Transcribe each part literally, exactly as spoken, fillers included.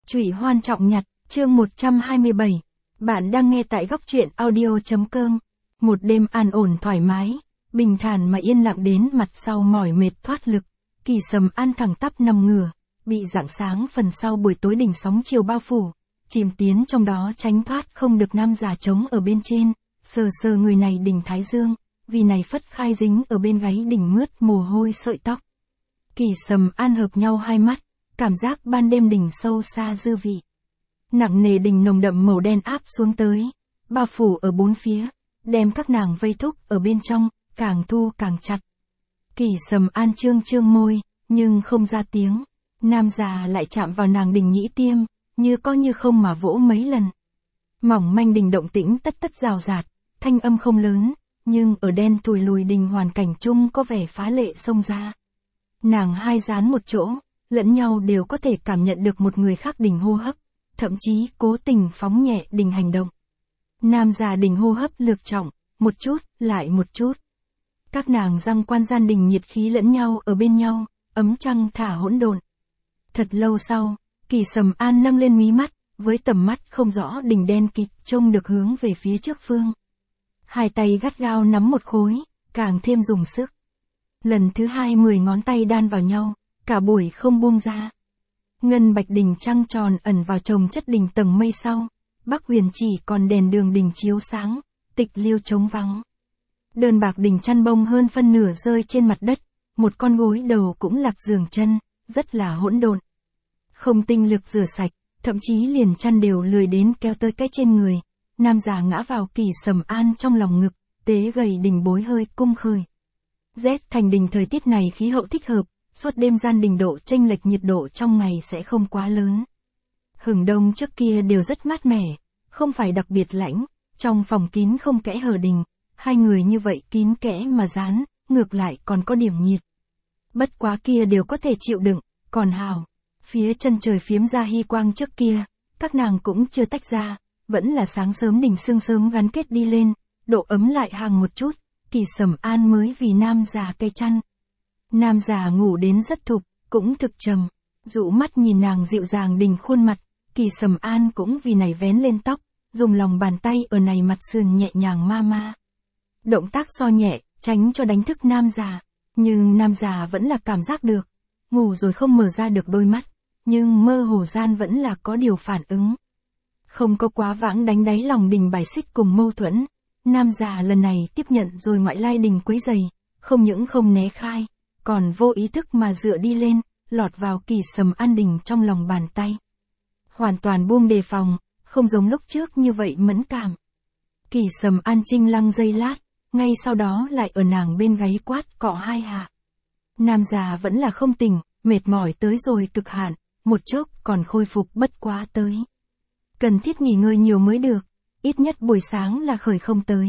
Trụy Hoan Trọng Nhặt, chương một trăm hai mươi bảy. Bạn đang nghe tại góc truyện audio.com. Một đêm an ổn thoải mái, bình thản mà yên lặng đến mặt sau mỏi mệt thoát lực. Kỳ Sầm An thẳng tắp nằm ngửa, bị rạng sáng phần sau buổi tối đỉnh sóng chiều bao phủ, chìm tiến trong đó tránh thoát không được nam già trống ở bên trên, sờ sờ người này đỉnh thái dương, vì này phất khai dính ở bên gáy đỉnh mướt mồ hôi sợi tóc. Kỳ Sầm An hợp nhau hai mắt, cảm giác ban đêm đỉnh sâu xa dư vị. Nặng nề đỉnh nồng đậm màu đen áp xuống tới, bao phủ ở bốn phía, đem các nàng vây thúc ở bên trong, càng thu càng chặt. Kỳ Sầm An trương trương môi, nhưng không ra tiếng. Nam già lại chạm vào nàng đỉnh nhĩ tiêm, như có như không mà vỗ mấy lần. Mỏng manh đỉnh động tĩnh tất tất rào rạt, thanh âm không lớn, nhưng ở đen tủi lùi đỉnh hoàn cảnh chung có vẻ phá lệ xông ra. Nàng hai dán một chỗ, lẫn nhau đều có thể cảm nhận được một người khác đỉnh hô hấp, thậm chí cố tình phóng nhẹ đỉnh hành động. Nam già đỉnh hô hấp lược trọng, một chút, lại một chút. Các nàng răng quan gian đỉnh nhiệt khí lẫn nhau ở bên nhau, ấm trăng thả hỗn độn. Thật lâu sau, Kỳ Sầm An nâng lên mí mắt, với tầm mắt không rõ đỉnh đen kịt trông được hướng về phía trước phương. Hai tay gắt gao nắm một khối, càng thêm dùng sức. Lần thứ hai mười ngón tay đan vào nhau, cả buổi không buông ra. Ngân bạch đỉnh trăng tròn ẩn vào chồng chất đỉnh tầng mây sau, Bắc Huyền chỉ còn đèn đường đỉnh chiếu sáng, tịch liêu trống vắng. Đơn bạc đỉnh chăn bông hơn phân nửa rơi trên mặt đất, một con gối đầu cũng lạc giường chân, rất là hỗn độn. Không tinh lực rửa sạch, thậm chí liền chăn đều lười đến kéo tới cái trên người. Nam già ngã vào Kỳ Sầm An trong lòng ngực, tế gầy đỉnh bối hơi cung khởi. Rét thành đỉnh thời tiết này khí hậu thích hợp, suốt đêm gian đỉnh độ chênh lệch nhiệt độ trong ngày sẽ không quá lớn. Hừng đông trước kia đều rất mát mẻ, không phải đặc biệt lạnh, trong phòng kín không kẽ hở đỉnh, hai người như vậy kín kẽ mà dán, ngược lại còn có điểm nhiệt. Bất quá kia đều có thể chịu đựng, còn hào. Phía chân trời phiếm ra hy quang trước kia, các nàng cũng chưa tách ra, vẫn là sáng sớm đỉnh sương sớm gắn kết đi lên, độ ấm lại hàng một chút, Kỳ Sầm An mới vì nam già cây chăn. Nam già ngủ đến rất thục, cũng thực trầm, dụ mắt nhìn nàng dịu dàng đỉnh khuôn mặt, Kỳ Sầm An cũng vì này vén lên tóc, dùng lòng bàn tay ở này mặt sườn nhẹ nhàng ma ma. Động tác so nhẹ, tránh cho đánh thức nam già, nhưng nam già vẫn là cảm giác được, ngủ rồi không mở ra được đôi mắt, nhưng mơ hồ gian vẫn là có điều phản ứng. Không có quá vãng đánh đáy lòng đỉnh bài xích cùng mâu thuẫn, nam già lần này tiếp nhận rồi ngoại lai đỉnh quấy giày, không những không né khai, còn vô ý thức mà dựa đi lên, lọt vào Kỳ Sầm An đỉnh trong lòng bàn tay. Hoàn toàn buông đề phòng, không giống lúc trước như vậy mẫn cảm. Kỳ Sầm An trinh lăng giây lát, ngay sau đó lại ở nàng bên gáy quát cọ hai hạ. Nam già vẫn là không tỉnh, mệt mỏi tới rồi cực hạn, một chốc còn khôi phục bất quá tới. Cần thiết nghỉ ngơi nhiều mới được, ít nhất buổi sáng là khởi không tới.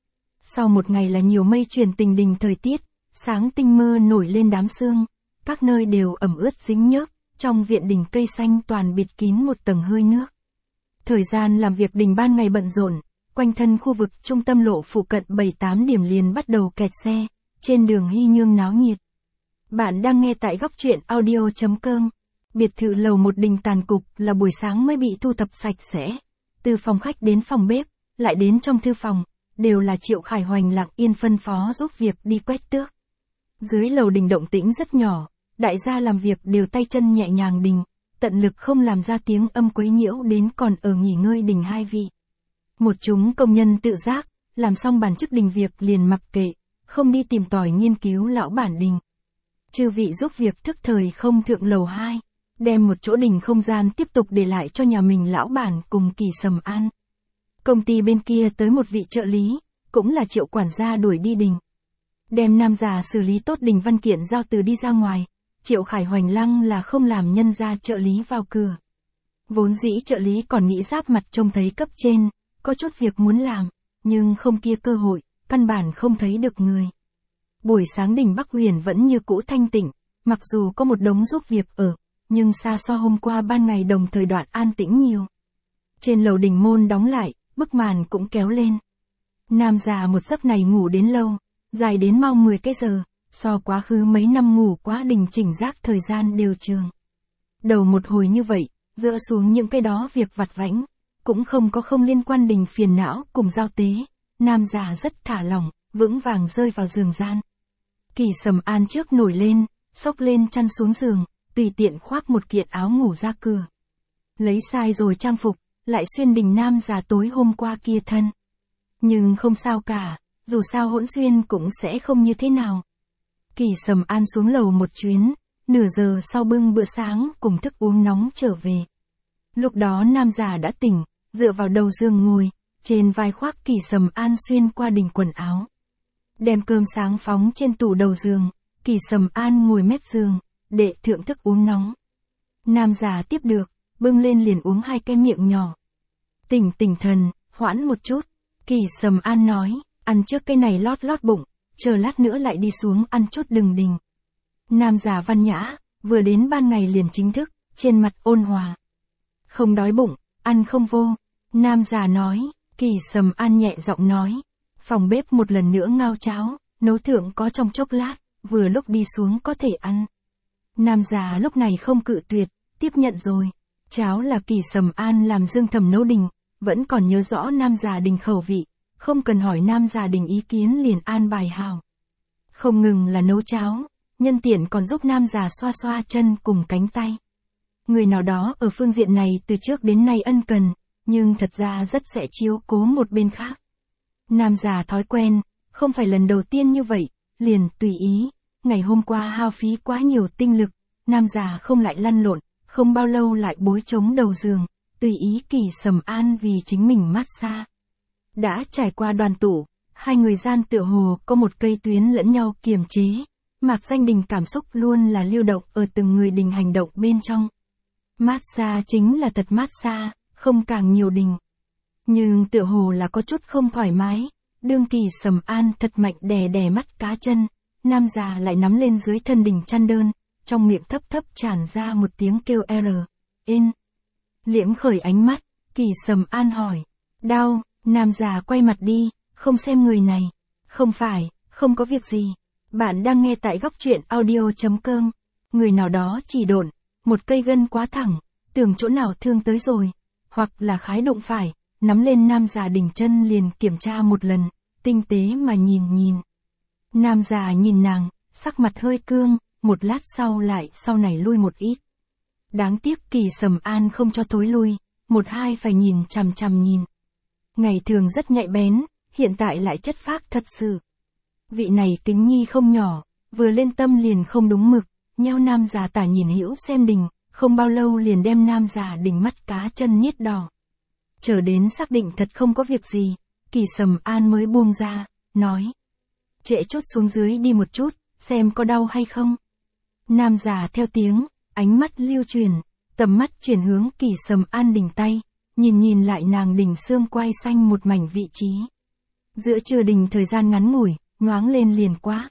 Sau một ngày là nhiều mây chuyển tình đình thời tiết, sáng tinh mơ nổi lên đám sương, các nơi đều ẩm ướt dính nhớp, trong viện đình cây xanh toàn bịt kín một tầng hơi nước. Thời gian làm việc đình ban ngày bận rộn, quanh thân khu vực trung tâm lộ phụ cận bảy tám điểm liền bắt đầu kẹt xe, trên đường hy nhương náo nhiệt. Bạn đang nghe tại góc truyện audio.com. Biệt thự lầu một đình tàn cục là buổi sáng mới bị thu thập sạch sẽ. Từ phòng khách đến phòng bếp, lại đến trong thư phòng, đều là Triệu Khải Hoành lặng yên phân phó giúp việc đi quét tước. Dưới lầu đình động tĩnh rất nhỏ, đại gia làm việc đều tay chân nhẹ nhàng đình, tận lực không làm ra tiếng âm quấy nhiễu đến còn ở nghỉ ngơi đình hai vị. Một chúng công nhân tự giác, làm xong bản chức đình việc liền mặc kệ, không đi tìm tòi nghiên cứu lão bản đình. Chư vị giúp việc thức thời không thượng lầu hai, đem một chỗ đình không gian tiếp tục để lại cho nhà mình lão bản cùng Kỳ Sầm An. Công ty bên kia tới một vị trợ lý, cũng là Triệu quản gia đuổi đi đình. Đem nam già xử lý tốt đình văn kiện giao từ đi ra ngoài, Triệu Khải Hoành lăng là không làm nhân ra trợ lý vào cửa. Vốn dĩ trợ lý còn nghĩ giáp mặt trông thấy cấp trên, có chút việc muốn làm, nhưng không kia cơ hội, căn bản không thấy được người. Buổi sáng đình Bắc Huyền vẫn như cũ thanh tịnh, mặc dù có một đống giúp việc ở, nhưng xa so hôm qua ban ngày đồng thời đoạn an tĩnh nhiều. Trên lầu đình môn đóng lại, bức màn cũng kéo lên. Nam già một giấc này ngủ đến lâu, dài đến mau mười cái giờ, so quá khứ mấy năm ngủ quá đình chỉnh giác thời gian đều trường. Đầu một hồi như vậy, dỡ xuống những cái đó việc vặt vãnh, cũng không có không liên quan đình phiền não cùng giao tế, nam già rất thả lỏng, vững vàng rơi vào giường gian. Kỳ Sầm An trước nổi lên, xốc lên chăn xuống giường, tùy tiện khoác một kiện áo ngủ ra cửa. Lấy sai rồi trang phục, lại xuyên đình nam già tối hôm qua kia thân. Nhưng không sao cả, dù sao hỗn xuyên cũng sẽ không như thế nào. Kỳ Sầm An xuống lầu một chuyến, nửa giờ sau bưng bữa sáng cùng thức uống nóng trở về. Lúc đó nam già đã tỉnh, dựa vào đầu giường ngồi, trên vai khoác Kỳ Sầm An xuyên qua đình quần áo. Đem cơm sáng phóng trên tủ đầu giường, Kỳ Sầm An ngồi mép giường, để thưởng thức uống nóng. Nam già tiếp được, bưng lên liền uống hai cái miệng nhỏ. Tỉnh tỉnh thần, hoãn một chút, Kỳ Sầm An nói, ăn trước cái này lót lót bụng, chờ lát nữa lại đi xuống ăn chút đừng đình. Nam già văn nhã, vừa đến ban ngày liền chính thức, trên mặt ôn hòa. Không đói bụng, ăn không vô. Nam già nói, Kỳ Sầm An nhẹ giọng nói. Phòng bếp một lần nữa ngao cháo, nấu thượng có trong chốc lát, vừa lúc đi xuống có thể ăn. Nam già lúc này không cự tuyệt, tiếp nhận rồi. Cháo là Kỳ Sầm An làm Dương Thầm nấu đình, vẫn còn nhớ rõ nam già đình khẩu vị, không cần hỏi nam già đình ý kiến liền an bài hào. Không ngừng là nấu cháo, nhân tiện còn giúp nam già xoa xoa chân cùng cánh tay. Người nào đó ở phương diện này từ trước đến nay ân cần, nhưng thật ra rất sẽ chiếu cố một bên khác. Nam già thói quen, không phải lần đầu tiên như vậy, liền tùy ý. Ngày hôm qua hao phí quá nhiều tinh lực, nam già không lại lăn lộn, không bao lâu lại bối trống đầu giường, tùy ý Kỳ Sầm An vì chính mình massage. Đã trải qua đoàn tụ, hai người gian tựa hồ có một cây tuyến lẫn nhau kiềm chế, mạc danh đình cảm xúc luôn là lưu động ở từng người đình hành động bên trong. Massage chính là thật massage, không càng nhiều đình. Nhưng tựa hồ là có chút không thoải mái, đương Kỳ Sầm An thật mạnh đè đè mắt cá chân, nam già lại nắm lên dưới thân đình chăn đơn, trong miệng thấp thấp tràn ra một tiếng kêu R, in. Liễm khởi ánh mắt, Kỳ Sầm An hỏi, đau, nam già quay mặt đi, không xem người này, không phải, không có việc gì, bạn đang nghe tại góc truyện audio.com, người nào đó chỉ độn, một cây gân quá thẳng, tưởng chỗ nào thương tới rồi, hoặc là khái đụng phải, nắm lên nam già đỉnh chân liền kiểm tra một lần, tinh tế mà nhìn nhìn. Nam già nhìn nàng, sắc mặt hơi cương, một lát sau lại sau này lui một ít. Đáng tiếc Kỳ Sầm An không cho thối lui, một hai phải nhìn chằm chằm nhìn. Ngày thường rất nhạy bén, hiện tại lại chất phác thật sự. Vị này kính nhi không nhỏ, vừa lên tâm liền không đúng mực, nheo nam già tả nhìn hữu xem đình, không bao lâu liền đem nam già đỉnh mắt cá chân niết đỏ. Chờ đến xác định thật không có việc gì, Kỳ Sầm An mới buông ra, nói. Trễ chút xuống dưới đi một chút, xem có đau hay không. Nam già theo tiếng, ánh mắt lưu truyền, tầm mắt chuyển hướng Kỳ Sầm An đỉnh tay, nhìn nhìn lại nàng đỉnh xương quai xanh một mảnh vị trí. Giữa trưa đình thời gian ngắn ngủi, nhoáng lên liền quá.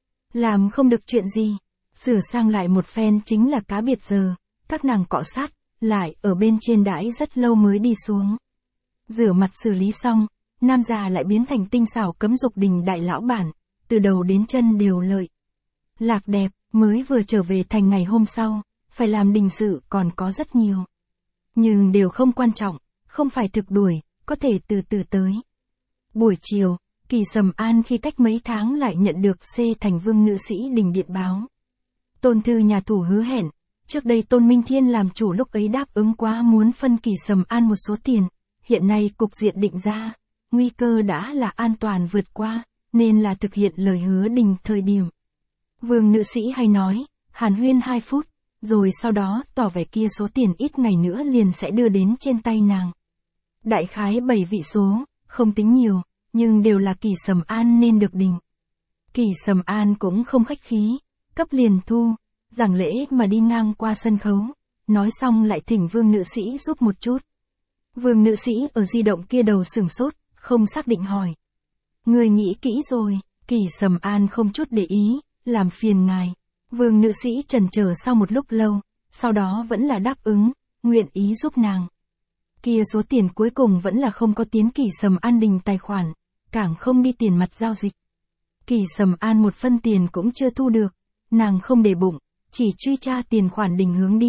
Làm không được chuyện gì, sửa sang lại một phen chính là cá biệt giờ, các nàng cọ sát, lại ở bên trên đãi rất lâu mới đi xuống. Rửa mặt xử lý xong, nam già lại biến thành tinh xảo cấm dục đình đại lão bản, từ đầu đến chân đều lợi. Lạc đẹp, mới vừa trở về thành ngày hôm sau, phải làm đình sự còn có rất nhiều. Nhưng đều không quan trọng, không phải thực đuổi, có thể từ từ tới. Buổi chiều, Kỳ Sầm An khi cách mấy tháng lại nhận được C thành vương nữ sĩ đình điện báo. Tôn thư nhà thủ hứa hẹn, trước đây Tôn Minh Thiên làm chủ lúc ấy đáp ứng quá muốn phân Kỳ Sầm An một số tiền, hiện nay cục diện định ra, nguy cơ đã là an toàn vượt qua, nên là thực hiện lời hứa đình thời điểm. Vương nữ sĩ hay nói, hàn huyên hai phút, rồi sau đó tỏ vẻ kia số tiền ít ngày nữa liền sẽ đưa đến trên tay nàng. Đại khái bảy vị số, không tính nhiều, nhưng đều là Kỳ Sầm An nên được đình. Kỳ Sầm An cũng không khách khí, cấp liền thu, giảng lễ mà đi ngang qua sân khấu, nói xong lại thỉnh vương nữ sĩ giúp một chút. Vương nữ sĩ ở di động kia đầu sửng sốt, không xác định hỏi. Người nghĩ kỹ rồi, Kỳ Sầm An không chút để ý, làm phiền ngài. Vương nữ sĩ chần chờ sau một lúc lâu, sau đó vẫn là đáp ứng, nguyện ý giúp nàng. Kia số tiền cuối cùng vẫn là không có tiến Kỳ Sầm An đình tài khoản, càng không đi tiền mặt giao dịch. Kỳ Sầm An một phân tiền cũng chưa thu được, nàng không để bụng, chỉ truy tra tiền khoản đình hướng đi,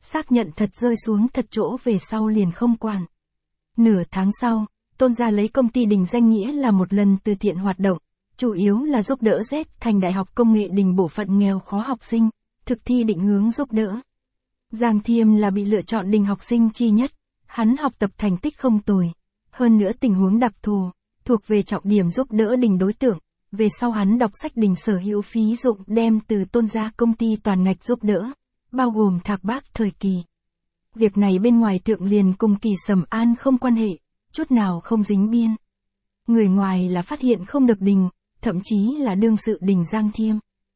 xác nhận thật rơi xuống thật chỗ về sau liền không quản. Nửa tháng sau, Tôn gia lấy công ty Đình danh nghĩa là một lần từ thiện hoạt động, chủ yếu là giúp đỡ Z thành Đại học Công nghệ Đình bộ phận nghèo khó học sinh, thực thi định hướng giúp đỡ. Giang Thiêm là bị lựa chọn Đình học sinh chi nhất, hắn học tập thành tích không tồi, hơn nữa tình huống đặc thù, thuộc về trọng điểm giúp đỡ Đình đối tượng, về sau hắn đọc sách Đình sở hữu phí dụng đem từ Tôn gia công ty toàn ngạch giúp đỡ, bao gồm thạc bác thời kỳ. Việc này bên ngoài thượng liền cùng Kỳ Sầm An không quan hệ, chút nào không dính biên. Người ngoài là phát hiện không được Đình, thậm chí là đương sự Đình Giang Thiêm.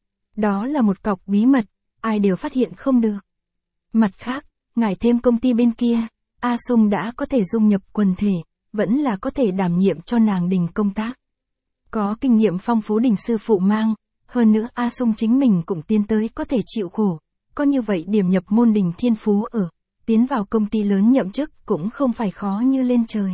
Đó là một cọc bí mật, ai đều phát hiện không được. Mặt khác, ngại thêm công ty bên kia, A Sung đã có thể dung nhập quần thể, vẫn là có thể đảm nhiệm cho nàng Đình công tác. Có kinh nghiệm phong phú Đình sư phụ mang, hơn nữa A Sung chính mình cũng tiến tới có thể chịu khổ, có như vậy điểm nhập môn Đình thiên phú ở, tiến vào công ty lớn nhậm chức cũng không phải khó như lên trời.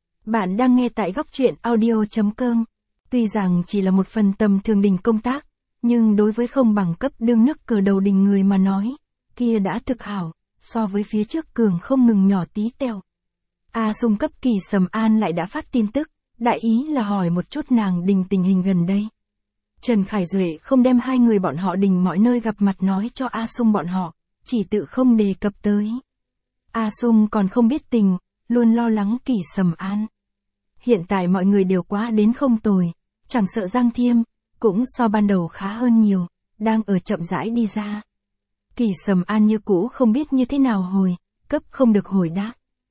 Bạn đang nghe tại góc truyện audio chấm com. Tuy rằng chỉ là một phần tầm thường Đình công tác, nhưng đối với không bằng cấp đương nước cờ đầu Đình người mà nói, kia đã thực hảo, so với phía trước cường không ngừng nhỏ tí teo. A Sung cấp Kỳ Sầm An lại đã phát tin tức, đại ý là hỏi một chút nàng Đình tình hình gần đây. Trần Khải Duệ không đem hai người bọn họ Đình mọi nơi gặp mặt nói cho A Sung bọn họ, chỉ tự không đề cập tới. A Sung còn không biết tình, luôn lo lắng Kỳ Sầm An. Hiện tại mọi người đều quá đến không tồi, chẳng sợ Giang Thiêm, cũng so ban đầu khá hơn nhiều, đang ở chậm rãi đi ra. Kỳ Sầm An như cũ không biết như thế nào hồi, cấp không được hồi đáp.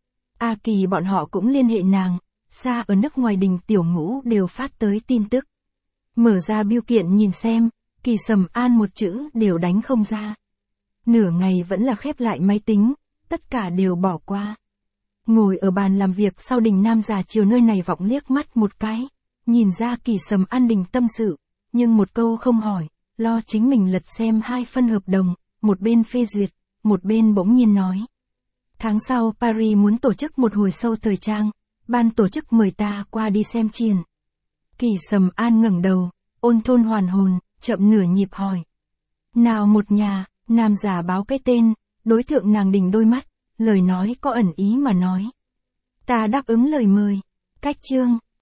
A Kỳ bọn họ cũng liên hệ nàng, xa ở nước ngoài Đình tiểu ngũ đều phát tới tin tức. Mở ra bưu kiện nhìn xem, Kỳ Sầm An một chữ đều đánh không ra. Nửa ngày vẫn là khép lại máy tính, tất cả đều bỏ qua. Ngồi ở bàn làm việc sau Đình nam già chiều nơi này vọng liếc mắt một cái, nhìn ra Kỳ Sầm An Đình tâm sự, nhưng một câu không hỏi, lo chính mình lật xem hai phân hợp đồng, một bên phê duyệt, một bên bỗng nhiên nói. Tháng sau Paris muốn tổ chức một hồi show thời trang, ban tổ chức mời ta qua đi xem triển. Kỳ Sầm An ngẩng đầu, ôn thôn hoàn hồn, chậm nửa nhịp hỏi. Nào một nhà, nam giả báo cái tên, đối tượng nàng Đình đôi mắt, lời nói có ẩn ý mà nói. Ta đáp ứng lời mời. Cách chương.